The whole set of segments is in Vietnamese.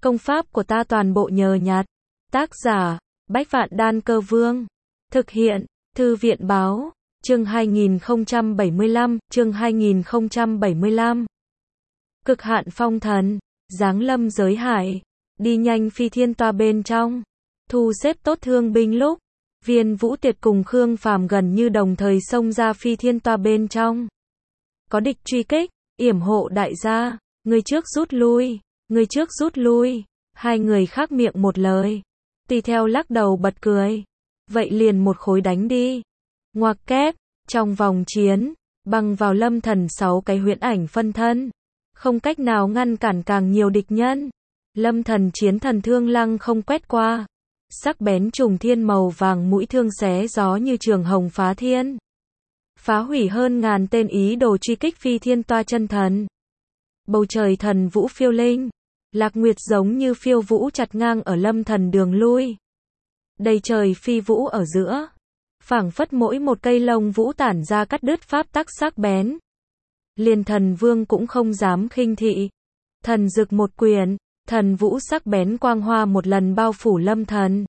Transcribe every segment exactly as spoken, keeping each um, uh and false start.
Công pháp của ta toàn bộ nhờ nhặt. Tác giả, Bách Vạn Đan Cơ Vương. Thực hiện, Thư viện Báo. Chương hai nghìn không trăm bảy mươi lăm, chương hai nghìn không trăm bảy mươi lăm. Cực hạn phong thần, giáng lâm giới hải, đi nhanh phi thiên toa bên trong, thu xếp tốt thương binh lúc, Viên Vũ Tiệt cùng Khương Phàm gần như đồng thời xông ra phi thiên toa bên trong. Có địch truy kích, yểm hộ đại gia, người trước rút lui, người trước rút lui, hai người khác miệng một lời. Tùy theo lắc đầu bật cười. Vậy liền một khối đánh đi. Ngoặc kép, trong vòng chiến, băng vào Lâm Thần sáu cái huyễn ảnh phân thân. Không cách nào ngăn cản càng nhiều địch nhân. Lâm Thần chiến thần thương lăng không quét qua. Sắc bén trùng thiên màu vàng mũi thương xé gió như trường hồng phá thiên. Phá hủy hơn ngàn tên ý đồ truy kích phi thiên toa chân thần. Bầu trời thần vũ phiêu linh. Lạc Nguyệt giống như phiêu vũ chặt ngang ở Lâm Thần đường lui. Đầy trời phi vũ ở giữa. Phảng phất mỗi một cây lông vũ tản ra cắt đứt pháp tắc sắc bén. Liền thần vương cũng không dám khinh thị. Thần dực một quyền, thần vũ sắc bén quang hoa một lần bao phủ Lâm Thần.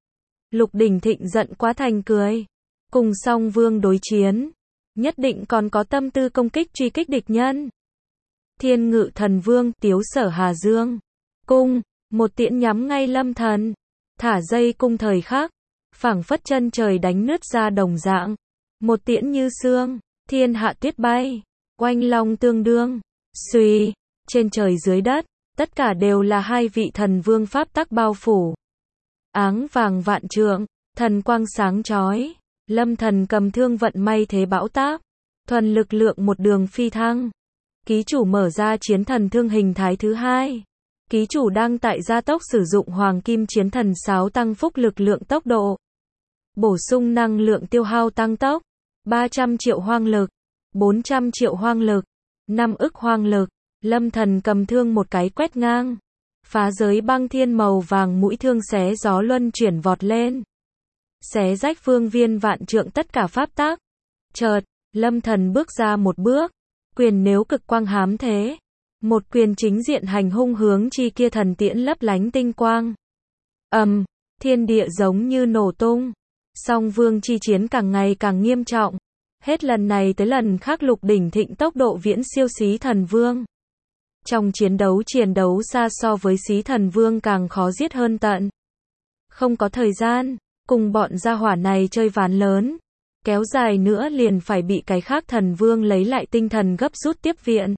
Lục Đỉnh Thịnh giận quá thành cười. Cùng song vương đối chiến, nhất định còn có tâm tư công kích truy kích địch nhân. Thiên Ngự Thần Vương, Tiếu Sở Hà Dương. Cung, một tiễn nhắm ngay Lâm Thần. Thả dây cung thời khắc, phảng phất chân trời đánh nứt ra đồng dạng. Một tiễn như sương, thiên hạ tuyết bay, oanh long tương đương. Xuy, trên trời dưới đất, tất cả đều là hai vị thần vương pháp tắc bao phủ. Áng vàng vạn trượng, thần quang sáng chói. Lâm Thần cầm thương vận may thế bão táp, thuần lực lượng một đường phi thăng. Ký chủ mở ra chiến thần thương hình thái thứ hai. Ký chủ đang tại gia tốc sử dụng hoàng kim chiến thần sáo tăng phúc lực lượng tốc độ. Bổ sung năng lượng tiêu hao tăng tốc. ba trăm triệu hoang lực. bốn trăm triệu hoang lực. năm ức hoang lực. Lâm Thần cầm thương một cái quét ngang. Phá giới băng thiên màu vàng mũi thương xé gió luân chuyển vọt lên. Xé rách phương viên vạn trượng tất cả pháp tắc. Chợt, Lâm Thần bước ra một bước. Quyền nếu cực quang hám thế. Một quyền chính diện hành hung hướng chi kia thần tiễn lấp lánh tinh quang. Ầm, um, thiên địa giống như nổ tung. Song vương chi chiến càng ngày càng nghiêm trọng. Hết lần này tới lần khác Lục Đỉnh Thịnh tốc độ viễn siêu Xí Thần Vương. Trong chiến đấu chiến đấu xa so với Xí Thần Vương càng khó giết hơn tận. Không có thời gian, cùng bọn gia hỏa này chơi ván lớn. Kéo dài nữa liền phải bị cái khác thần vương lấy lại tinh thần gấp rút tiếp viện.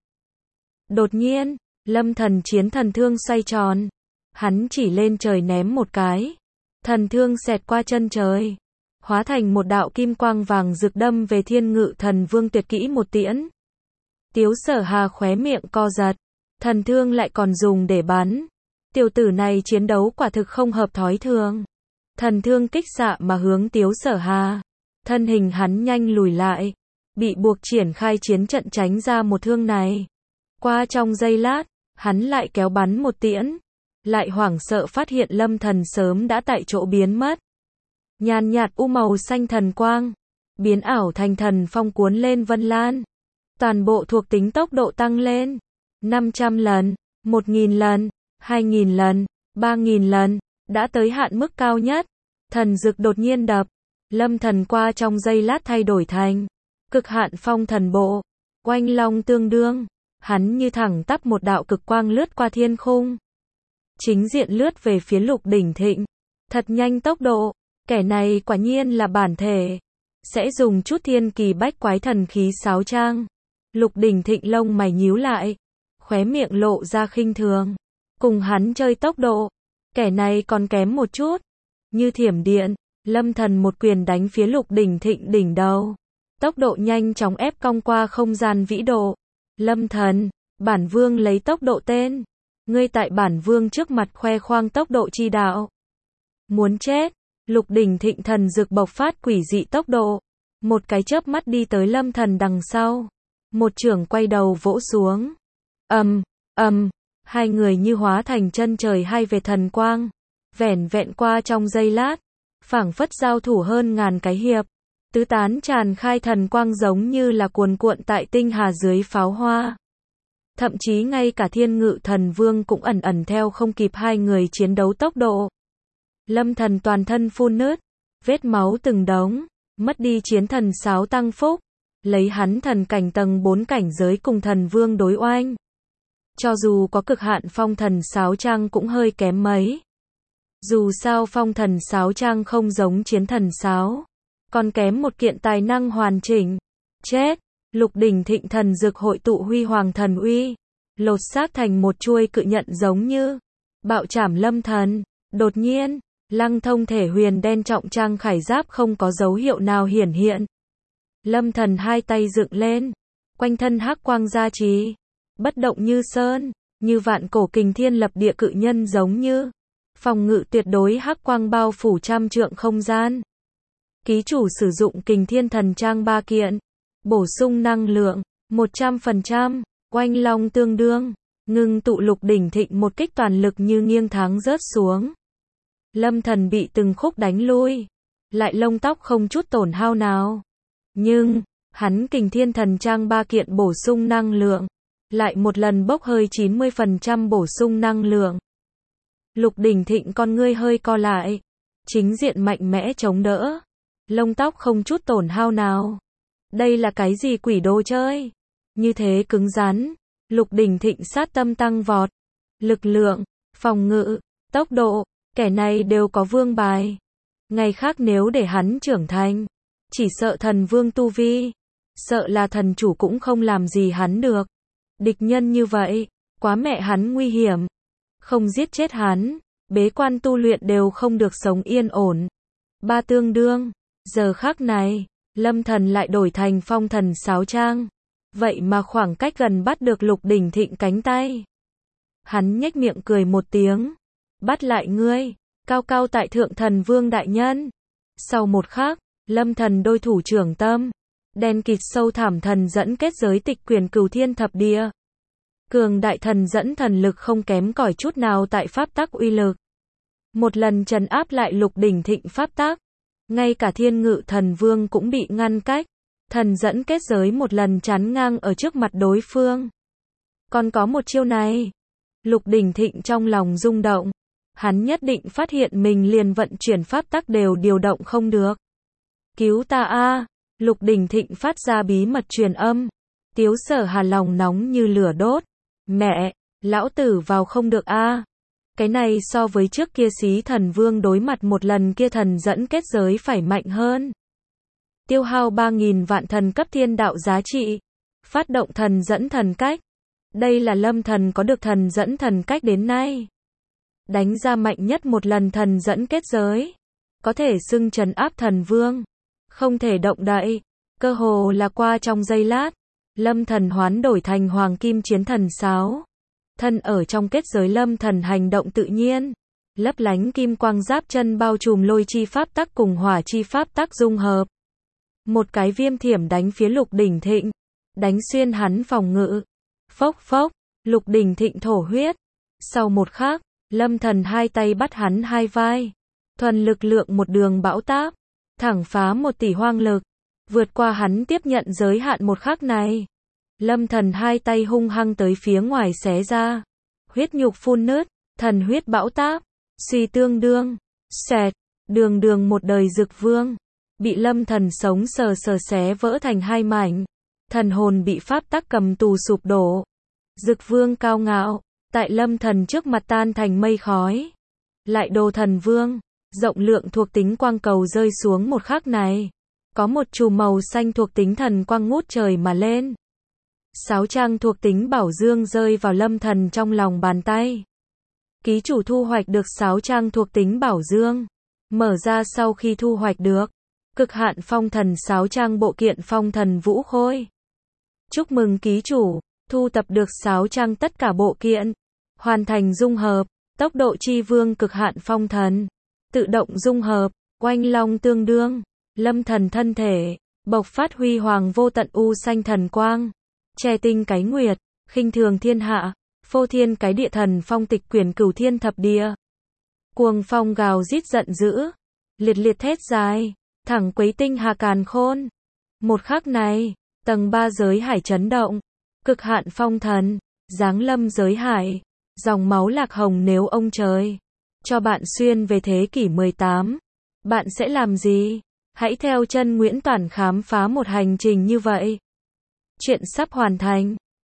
Đột nhiên, Lâm Thần chiến thần thương xoay tròn. Hắn chỉ lên trời ném một cái. Thần thương xẹt qua chân trời. Hóa thành một đạo kim quang vàng rực đâm về Thiên Ngự Thần Vương tuyệt kỹ một tiễn. Tiếu Sở Hà khóe miệng co giật. Thần thương lại còn dùng để bắn. Tiểu tử này chiến đấu quả thực không hợp thói thường. Thần thương kích xạ mà hướng Tiếu Sở Hà. Thân hình hắn nhanh lùi lại. Bị buộc triển khai chiến trận tránh ra một thương này. Qua trong giây lát, hắn lại kéo bắn một tiễn. Lại hoảng sợ phát hiện Lâm Thần sớm đã tại chỗ biến mất. Nhàn nhạt u màu xanh thần quang. Biến ảo thành thần phong cuốn lên vân lan. Toàn bộ thuộc tính tốc độ tăng lên. năm trăm lần, một nghìn lần, hai nghìn lần, ba nghìn lần. Đã tới hạn mức cao nhất. Thần dực đột nhiên đập. Lâm Thần qua trong giây lát thay đổi thành cực hạn phong thần bộ. Oanh long tương đương. Hắn như thẳng tắp một đạo cực quang lướt qua thiên khung. Chính diện lướt về phía Lục Đỉnh Thịnh. Thật nhanh tốc độ. Kẻ này quả nhiên là bản thể. Sẽ dùng chút thiên kỳ bách quái thần khí sáo trang. Lục Đỉnh Thịnh lông mày nhíu lại. Khóe miệng lộ ra khinh thường. Cùng hắn chơi tốc độ. Kẻ này còn kém một chút. Như thiểm điện. Lâm Thần một quyền đánh phía Lục Đỉnh Thịnh đỉnh đầu. Tốc độ nhanh chóng ép cong qua không gian vĩ độ. Lâm Thần, bản vương lấy tốc độ tên. Ngươi tại bản vương trước mặt khoe khoang tốc độ chi đạo. Muốn chết. Lục Đỉnh Thịnh thần dực bộc phát quỷ dị tốc độ. Một cái chớp mắt đi tới Lâm Thần đằng sau. Một chưởng quay đầu vỗ xuống. Ầm, ầm, hai người như hóa thành chân trời hai vệt thần quang. Vẻn vẹn qua trong giây lát. Phảng phất giao thủ hơn ngàn cái hiệp. Tứ tán tràn khai thần quang giống như là cuồn cuộn tại tinh hà dưới pháo hoa. thậm chí ngay cả Thiên Ngự Thần Vương cũng ẩn ẩn theo không kịp hai người chiến đấu tốc độ. Lâm Thần toàn thân phun nứt, vết máu từng đống, mất đi chiến thần sáo tăng phúc, lấy hắn thần cảnh tầng bốn cảnh giới cùng thần vương đối oanh. Cho dù có cực hạn phong thần sáo trang cũng hơi kém mấy. Dù sao phong thần sáo trang không giống chiến thần sáo, còn kém một kiện tài năng hoàn chỉnh. Chết, Lục Đỉnh Thịnh thần dược hội tụ huy hoàng thần uy, lột xác thành một chuôi cự nhận giống như bạo chảm Lâm Thần. Đột nhiên, Lăng Thông thể huyền đen trọng trang khải giáp không có dấu hiệu nào hiển hiện. Lâm Thần hai tay dựng lên, quanh thân hắc quang gia trì, bất động như sơn, như vạn cổ kình thiên lập địa cự nhân giống như phòng ngự tuyệt đối hắc quang bao phủ trăm trượng không gian. Ký chủ sử dụng kình thiên thần trang ba kiện, bổ sung năng lượng một trăm phần trăm, oanh long tương đương, ngưng tụ Lục Đỉnh Thịnh một kích toàn lực như nghiêng thắng rớt xuống. Lâm Thần bị từng khúc đánh lui, lại lông tóc không chút tổn hao nào. Nhưng, hắn kình thiên thần trang ba kiện bổ sung năng lượng, lại một lần bốc hơi chín mươi phần trăm bổ sung năng lượng. Lục Đỉnh Thịnh con ngươi hơi co lại, chính diện mạnh mẽ chống đỡ, lông tóc không chút tổn hao nào. Đây là cái gì quỷ đồ chơi? Như thế cứng rắn, Lục Đỉnh Thịnh sát tâm tăng vọt, lực lượng, phòng ngự, tốc độ, kẻ này đều có vương bài. Ngày khác nếu để hắn trưởng thành, chỉ sợ thần vương tu vi, sợ là thần chủ cũng không làm gì hắn được. Địch nhân như vậy, quá mẹ hắn nguy hiểm. Không giết chết hắn, bế quan tu luyện đều không được sống yên ổn. Ba tương đương, giờ khắc này, Lâm Thần lại đổi thành phong thần sáo trang. Vậy mà khoảng cách gần bắt được Lục Đỉnh Thịnh cánh tay. Hắn nhếch miệng cười một tiếng. Bắt lại ngươi, cao cao tại thượng thần vương đại nhân. Sau một khắc, Lâm Thần đôi thủ trưởng tâm, đen kịt sâu thẳm thần dẫn kết giới tịch quyền cửu thiên thập địa. Cường đại thần dẫn thần lực không kém cỏi chút nào tại pháp tắc uy lực. Một lần trấn áp lại Lục Đỉnh Thịnh pháp tắc, ngay cả Thiên Ngự Thần Vương cũng bị ngăn cách. Thần dẫn kết giới một lần chắn ngang ở trước mặt đối phương. Còn có một chiêu này. Lục Đỉnh Thịnh trong lòng rung động. Hắn nhất định phát hiện mình liền vận chuyển pháp tắc đều điều động không được. Cứu ta a! Lục Đỉnh Thịnh phát ra bí mật truyền âm. Tiếu Sở Hà lòng nóng như lửa đốt. Mẹ, lão tử vào không được a. Cái này so với trước kia Xí Thần Vương đối mặt một lần kia thần dẫn kết giới phải mạnh hơn. Tiêu hao ba nghìn vạn thần cấp thiên đạo giá trị. Phát động thần dẫn thần cách. Đây là Lâm Thần có được thần dẫn thần cách đến nay. Đánh ra mạnh nhất một lần thần dẫn kết giới. Có thể xưng trấn áp thần vương. Không thể động đậy. Cơ hồ là qua trong giây lát. Lâm Thần hoán đổi thành hoàng kim chiến thần sáo. Thân ở trong kết giới Lâm Thần hành động tự nhiên. Lấp lánh kim quang giáp chân bao trùm lôi chi pháp tắc cùng hỏa chi pháp tắc dung hợp. Một cái viêm thiểm đánh phía Lục Đỉnh Thịnh. Đánh xuyên hắn phòng ngự. Phốc phốc, Lục Đỉnh Thịnh thổ huyết. Sau một khắc, Lâm Thần hai tay bắt hắn hai vai. Thuần lực lượng một đường bão táp. Thẳng phá một tỷ hoang lực. Vượt qua hắn tiếp nhận giới hạn một khắc này. Lâm Thần hai tay hung hăng tới phía ngoài xé ra. Huyết nhục phun nứt, thần huyết bão táp. Suy tương đương, xẹt, đường đường một đời dực vương. Bị Lâm Thần sống sờ sờ xé vỡ thành hai mảnh. Thần hồn bị pháp tắc cầm tù sụp đổ. Dực vương cao ngạo, tại Lâm Thần trước mặt tan thành mây khói. Lại đồ thần vương, rộng lượng thuộc tính quang cầu rơi xuống một khắc này. Có một chùm màu xanh thuộc tính thần quang ngút trời mà lên. Sáu trang thuộc tính bảo dương rơi vào Lâm Thần trong lòng bàn tay. Ký chủ thu hoạch được sáu trang thuộc tính bảo dương. Mở ra sau khi thu hoạch được. Cực hạn phong thần sáu trang bộ kiện phong thần vũ khôi. Chúc mừng ký chủ, thu tập được sáu trang tất cả bộ kiện. Hoàn thành dung hợp, tốc độ chi vương cực hạn phong thần. Tự động dung hợp, oanh long tương đương. Lâm Thần thân thể, bộc phát huy hoàng vô tận u xanh thần quang. Che tinh cái nguyệt, khinh thường thiên hạ, phô thiên cái địa thần phong tịch quyển cửu thiên thập địa. Cuồng phong gào rít giận dữ, liệt liệt thét dài, thẳng quấy tinh hà càn khôn. Một khắc này, tầng ba giới hải chấn động, cực hạn phong thần, giáng lâm giới hải, dòng máu lạc hồng nếu ông trời cho bạn xuyên về thế kỷ mười tám, bạn sẽ làm gì? Hãy theo chân Nguyễn Toản khám phá một hành trình như vậy. Chuyện sắp hoàn thành.